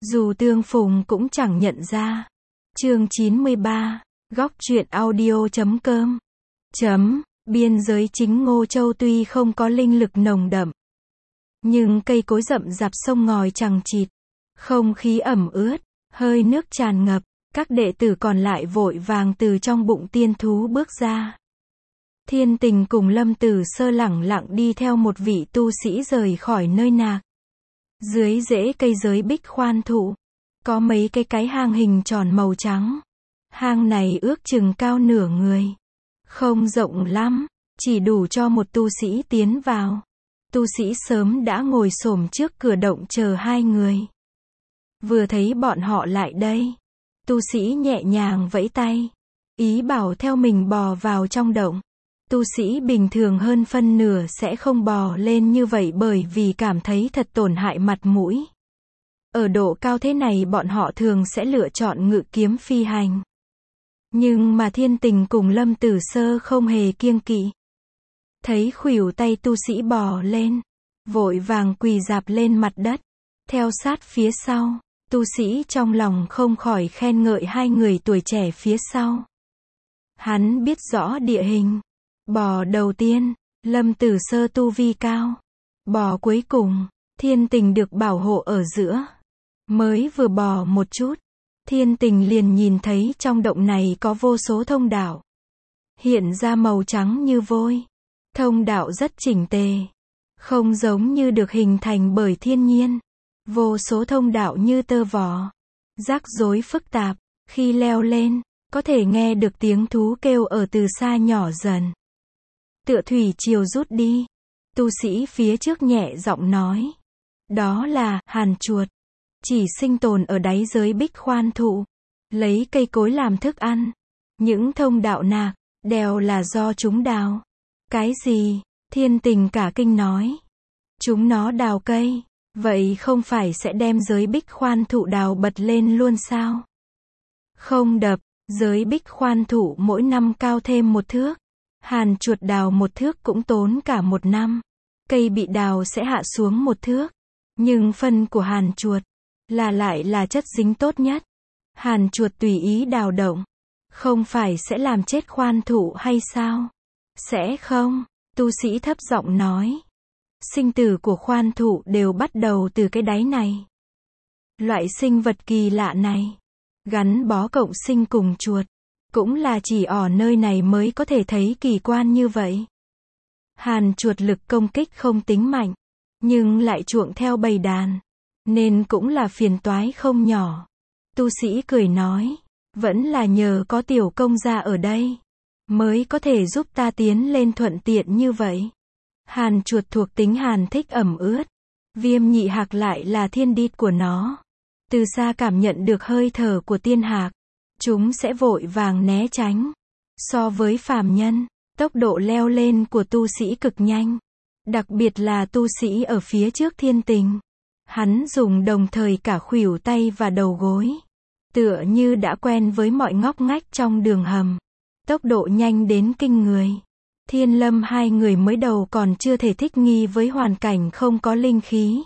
Dù tương phùng cũng chẳng nhận ra. Chương 93, góc truyện audio.com. Biên giới chính Ngô Châu tuy không có linh lực nồng đậm, nhưng cây cối rậm rạp sông ngòi chằng chịt, không khí ẩm ướt, hơi nước tràn ngập, các đệ tử còn lại vội vàng từ trong bụng tiên thú bước ra. Thiên Tình cùng Lâm Tử Sơ lẳng lặng đi theo một vị tu sĩ rời khỏi nơi nạc. Dưới rễ cây giới bích khoan thụ, có mấy cái hang hình tròn màu trắng. Hang này ước chừng cao nửa người. Không rộng lắm, chỉ đủ cho một tu sĩ tiến vào. Tu sĩ sớm đã ngồi xổm trước cửa động chờ hai người. Vừa thấy bọn họ lại đây, tu sĩ nhẹ nhàng vẫy tay, ý bảo theo mình bò vào trong động. Tu sĩ bình thường hơn phân nửa sẽ không bò lên như vậy bởi vì cảm thấy thật tổn hại mặt mũi. Ở độ cao thế này bọn họ thường sẽ lựa chọn ngự kiếm phi hành. Nhưng mà Thiên Tình cùng Lâm Tử Sơ không hề kiêng kỵ. Thấy khuỷu tay tu sĩ bò lên, vội vàng quỳ rạp lên mặt đất, theo sát phía sau. Tu sĩ trong lòng không khỏi khen ngợi hai người tuổi trẻ phía sau. Hắn biết rõ địa hình. Bò đầu tiên, Lâm Tử Sơ tu vi cao. Bò cuối cùng, Thiên Tình được bảo hộ ở giữa. Mới vừa bò một chút, Thiên Tình liền nhìn thấy trong động này có vô số thông đạo. Hiện ra màu trắng như vôi. Thông đạo rất chỉnh tề. Không giống như được hình thành bởi thiên nhiên. Vô số thông đạo như tơ vò. Rắc rối phức tạp. Khi leo lên, có thể nghe được tiếng thú kêu ở từ xa nhỏ dần. Tựa thủy triều rút đi. Tu sĩ phía trước nhẹ giọng nói. Đó là hàn chuột. Chỉ sinh tồn ở đáy giới bích khoan thụ. Lấy cây cối làm thức ăn. Những thông đạo nạc, đều là do chúng đào. Cái gì? Thiên Tình cả kinh nói. Chúng nó đào cây. Vậy không phải sẽ đem giới bích khoan thụ đào bật lên luôn sao? Không đập, giới bích khoan thụ mỗi năm cao thêm một thước. Hàn chuột đào một thước cũng tốn cả một năm. Cây bị đào sẽ hạ xuống một thước. Nhưng phân của hàn chuột lại là chất dính tốt nhất. Hàn chuột tùy ý đào động. Không phải sẽ làm chết khoan thụ hay sao? Sẽ không, tu sĩ thấp giọng nói. Sinh tử của khoan thụ đều bắt đầu từ cái đáy này. Loại sinh vật kỳ lạ này, gắn bó cộng sinh cùng chuột, cũng là chỉ ở nơi này mới có thể thấy kỳ quan như vậy. Hàn chuột lực công kích không tính mạnh, nhưng lại chuộng theo bầy đàn, nên cũng là phiền toái không nhỏ. Tu sĩ cười nói, vẫn là nhờ có tiểu công gia ở đây, mới có thể giúp ta tiến lên thuận tiện như vậy. Hàn chuột thuộc tính hàn thích ẩm ướt. Viêm nhị hạc lại là thiên đít của nó. Từ xa cảm nhận được hơi thở của tiên hạc, chúng sẽ vội vàng né tránh. So với phàm nhân, tốc độ leo lên của tu sĩ cực nhanh. Đặc biệt là tu sĩ ở phía trước Thiên Tình. Hắn dùng đồng thời cả khuỷu tay và đầu gối. Tựa như đã quen với mọi ngóc ngách trong đường hầm. Tốc độ nhanh đến kinh người. Thiên Lâm hai người mới đầu còn chưa thể thích nghi với hoàn cảnh không có linh khí.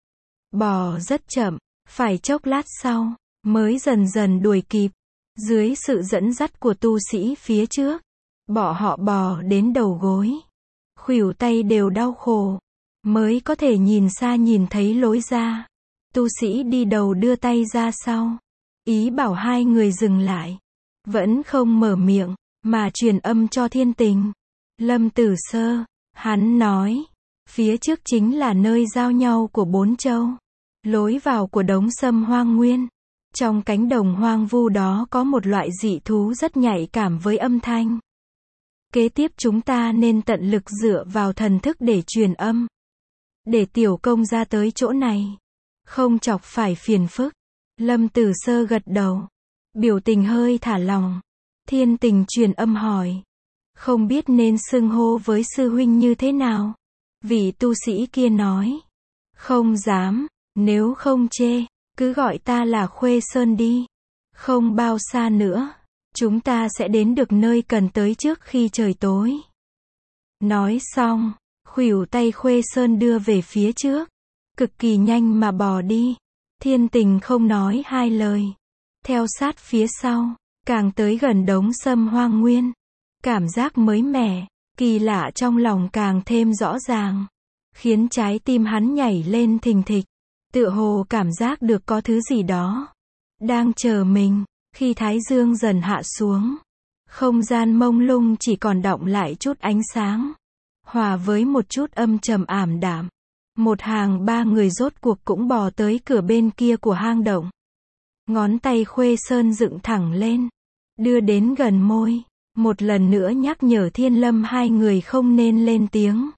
Bò rất chậm, phải chốc lát sau, mới dần dần đuổi kịp. Dưới sự dẫn dắt của tu sĩ phía trước, họ bò đến đầu gối. Khuỷu tay đều đau khổ, mới có thể nhìn xa nhìn thấy lối ra. Tu sĩ đi đầu đưa tay ra sau, ý bảo hai người dừng lại. Vẫn không mở miệng, mà truyền âm cho Thiên Tình. Lâm Tử Sơ, hắn nói, phía trước chính là nơi giao nhau của bốn châu. Lối vào của đống sâm hoang nguyên. Trong cánh đồng hoang vu đó có một loại dị thú rất nhạy cảm với âm thanh. Kế tiếp chúng ta nên tận lực dựa vào thần thức để truyền âm. Để tiểu công ra tới chỗ này. Không chọc phải phiền phức. Lâm Tử Sơ gật đầu. Biểu tình hơi thả lỏng. Thiên Tình truyền âm hỏi. Không biết nên xưng hô với sư huynh như thế nào? Vị tu sĩ kia nói. Không dám, nếu không chê, cứ gọi ta là Khuê Sơn đi. Không bao xa nữa, chúng ta sẽ đến được nơi cần tới trước khi trời tối. Nói xong, khuỷu tay Khuê Sơn đưa về phía trước. Cực kỳ nhanh mà bò đi. Thiên Tình không nói hai lời. Theo sát phía sau, càng tới gần đống sâm hoang nguyên. Cảm giác mới mẻ, kỳ lạ trong lòng càng thêm rõ ràng. Khiến trái tim hắn nhảy lên thình thịch. Tựa hồ cảm giác được có thứ gì đó đang chờ mình. Khi thái dương dần hạ xuống, không gian mông lung chỉ còn đọng lại chút ánh sáng, hòa với một chút âm trầm ảm đạm. Một hàng ba người rốt cuộc cũng bò tới cửa bên kia của hang động. Ngón tay Khuê Sơn dựng thẳng lên, đưa đến gần môi, một lần nữa nhắc nhở Thiên Lâm hai người không nên lên tiếng.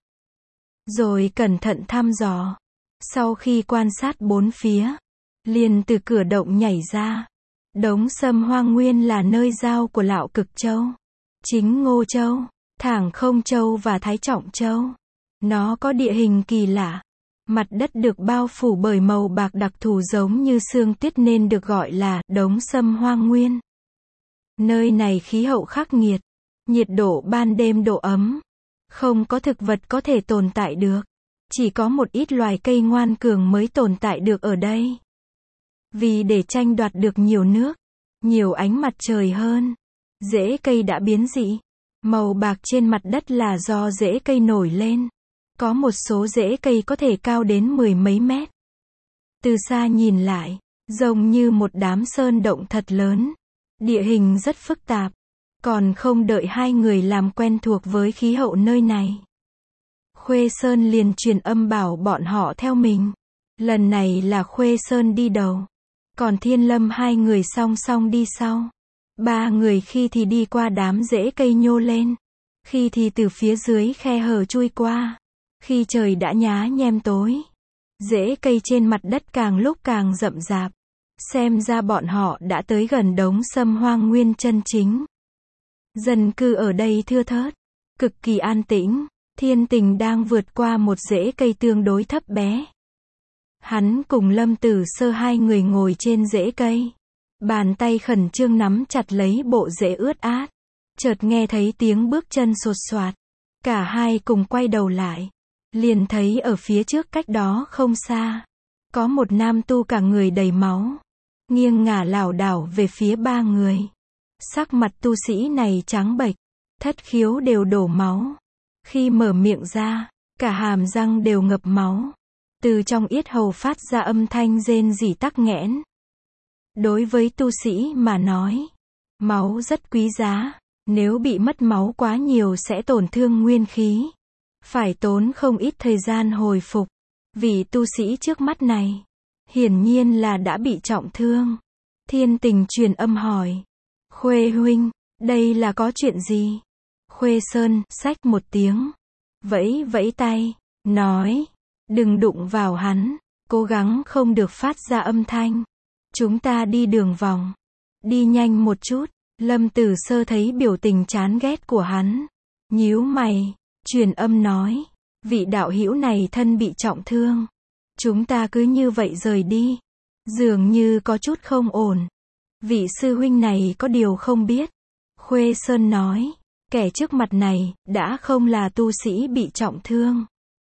Rồi cẩn thận thăm dò. Sau khi quan sát bốn phía, liền từ cửa động nhảy ra. Đống sâm hoang nguyên là nơi giao của Lạo Cực Châu, Chính Ngô Châu, Thảng Không Châu và Thái Trọng Châu. Nó có địa hình kỳ lạ. Mặt đất được bao phủ bởi màu bạc đặc thù giống như sương tuyết nên được gọi là đống sâm hoang nguyên. Nơi này khí hậu khắc nghiệt, nhiệt độ ban đêm độ ấm. Không có thực vật có thể tồn tại được. Chỉ có một ít loài cây ngoan cường mới tồn tại được ở đây. Vì để tranh đoạt được nhiều nước, nhiều ánh mặt trời hơn, rễ cây đã biến dị. Màu bạc trên mặt đất là do rễ cây nổi lên. Có một số rễ cây có thể cao đến 10 mấy mét. Từ xa nhìn lại, giống như một đám sơn động thật lớn. Địa hình rất phức tạp. Còn không đợi hai người làm quen thuộc với khí hậu nơi này, Khuê Sơn liền truyền âm bảo bọn họ theo mình. Lần này là Khuê Sơn đi đầu, còn Thiên Lâm hai người song song đi sau. Ba người khi thì đi qua đám rễ cây nhô lên, khi thì từ phía dưới khe hở chui qua. Khi trời đã nhá nhem tối, rễ cây trên mặt đất càng lúc càng rậm rạp. Xem ra bọn họ đã tới gần đống sâm hoang nguyên chân chính. Dân cư ở đây thưa thớt, cực kỳ an tĩnh. Thiên Tình đang vượt qua một rễ cây tương đối thấp bé. Hắn cùng Lâm Tử Sơ hai người ngồi trên rễ cây. Bàn tay khẩn trương nắm chặt lấy bộ rễ ướt át. Chợt nghe thấy tiếng bước chân sột soạt. Cả hai cùng quay đầu lại. Liền thấy ở phía trước cách đó không xa, có một nam tu cả người đầy máu, nghiêng ngả lảo đảo về phía ba người. Sắc mặt tu sĩ này trắng bệch, thất khiếu đều đổ máu. Khi mở miệng ra, cả hàm răng đều ngập máu. Từ trong yết hầu phát ra âm thanh rên rỉ tắc nghẽn. Đối với tu sĩ mà nói, máu rất quý giá. Nếu bị mất máu quá nhiều sẽ tổn thương nguyên khí. Phải tốn không ít thời gian hồi phục. Vị tu sĩ trước mắt này, hiển nhiên là đã bị trọng thương. Thiên Tình truyền âm hỏi. Khuê huynh, đây là có chuyện gì? Khuê Sơn, xách một tiếng. Vẫy vẫy tay, nói. Đừng đụng vào hắn, cố gắng không được phát ra âm thanh. Chúng ta đi đường vòng. Đi nhanh một chút. Lâm Tử Sơ thấy biểu tình chán ghét của hắn, nhíu mày, truyền âm nói. Vị đạo hữu này thân bị trọng thương. Chúng ta cứ như vậy rời đi. Dường như có chút không ổn. Vị sư huynh này có điều không biết. Khuê Sơn nói. Kẻ trước mặt này, đã không là tu sĩ bị trọng thương.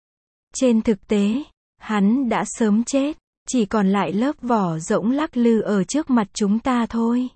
Trên thực tế, hắn đã sớm chết. Chỉ còn lại lớp vỏ rỗng lắc lư ở trước mặt chúng ta thôi.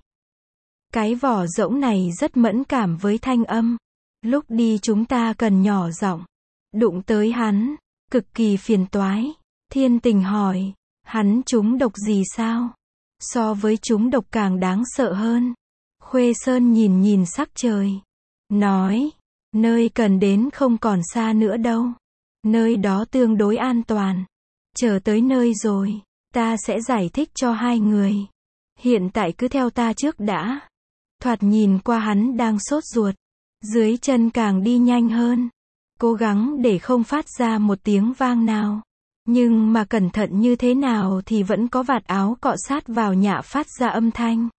Cái vỏ rỗng này rất mẫn cảm với thanh âm. Lúc đi chúng ta cần nhỏ giọng. Đụng tới hắn, cực kỳ phiền toái. Thiên Tình hỏi, hắn trúng độc gì sao? So với trúng độc càng đáng sợ hơn. Khuê Sơn nhìn nhìn sắc trời, nói, nơi cần đến không còn xa nữa đâu. Nơi đó tương đối an toàn. Chờ tới nơi rồi, ta sẽ giải thích cho hai người. Hiện tại cứ theo ta trước đã. Thoạt nhìn qua hắn đang sốt ruột. Dưới chân càng đi nhanh hơn. Cố gắng để không phát ra một tiếng vang nào. Nhưng mà cẩn thận như thế nào thì vẫn có vạt áo cọ sát vào nhạ phát ra âm thanh.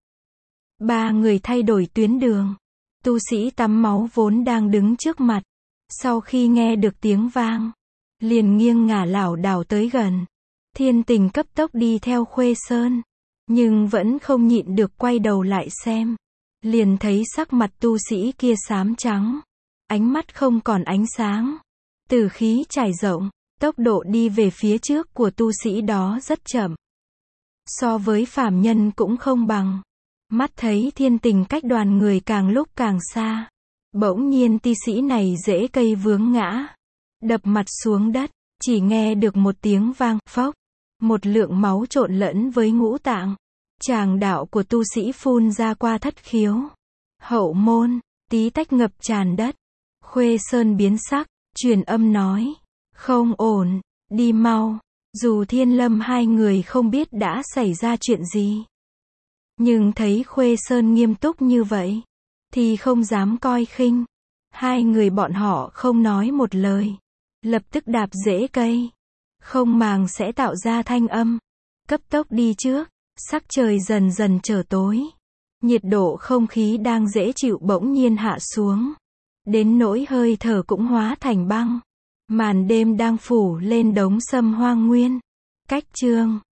Ba người thay đổi tuyến đường. Tu sĩ tắm máu vốn đang đứng trước mặt. Sau khi nghe được tiếng vang, liền nghiêng ngả lảo đảo tới gần. Thiên Tình cấp tốc đi theo Khuê Sơn. Nhưng vẫn không nhịn được quay đầu lại xem. Liền thấy sắc mặt tu sĩ kia xám trắng. Ánh mắt không còn ánh sáng. Tử khí trải rộng. Tốc độ đi về phía trước của tu sĩ đó rất chậm. so với phàm nhân cũng không bằng. Mắt thấy thiên tình cách đoàn người càng lúc càng xa. Bỗng nhiên ti sĩ này rễ cây vướng ngã, đập mặt xuống đất, chỉ nghe được một tiếng vang, phốc. Một lượng máu trộn lẫn với ngũ tạng. Tràng đạo của tu sĩ phun ra qua thất khiếu. Hậu môn, tí tách ngập tràn đất. Khuê Sơn biến sắc, truyền âm nói. Không ổn, đi mau. Dù Thiên Lâm hai người không biết đã xảy ra chuyện gì. Nhưng thấy Khuê Sơn nghiêm túc như vậy, thì không dám coi khinh. Hai người bọn họ không nói một lời. Lập tức đạp rễ cây. Không màng sẽ tạo ra thanh âm. Cấp tốc đi trước. Sắc trời dần dần trở tối. Nhiệt độ không khí đang dễ chịu bỗng nhiên hạ xuống. Đến nỗi hơi thở cũng hóa thành băng. Màn đêm đang phủ lên đống sâm hoang nguyên. Cách chương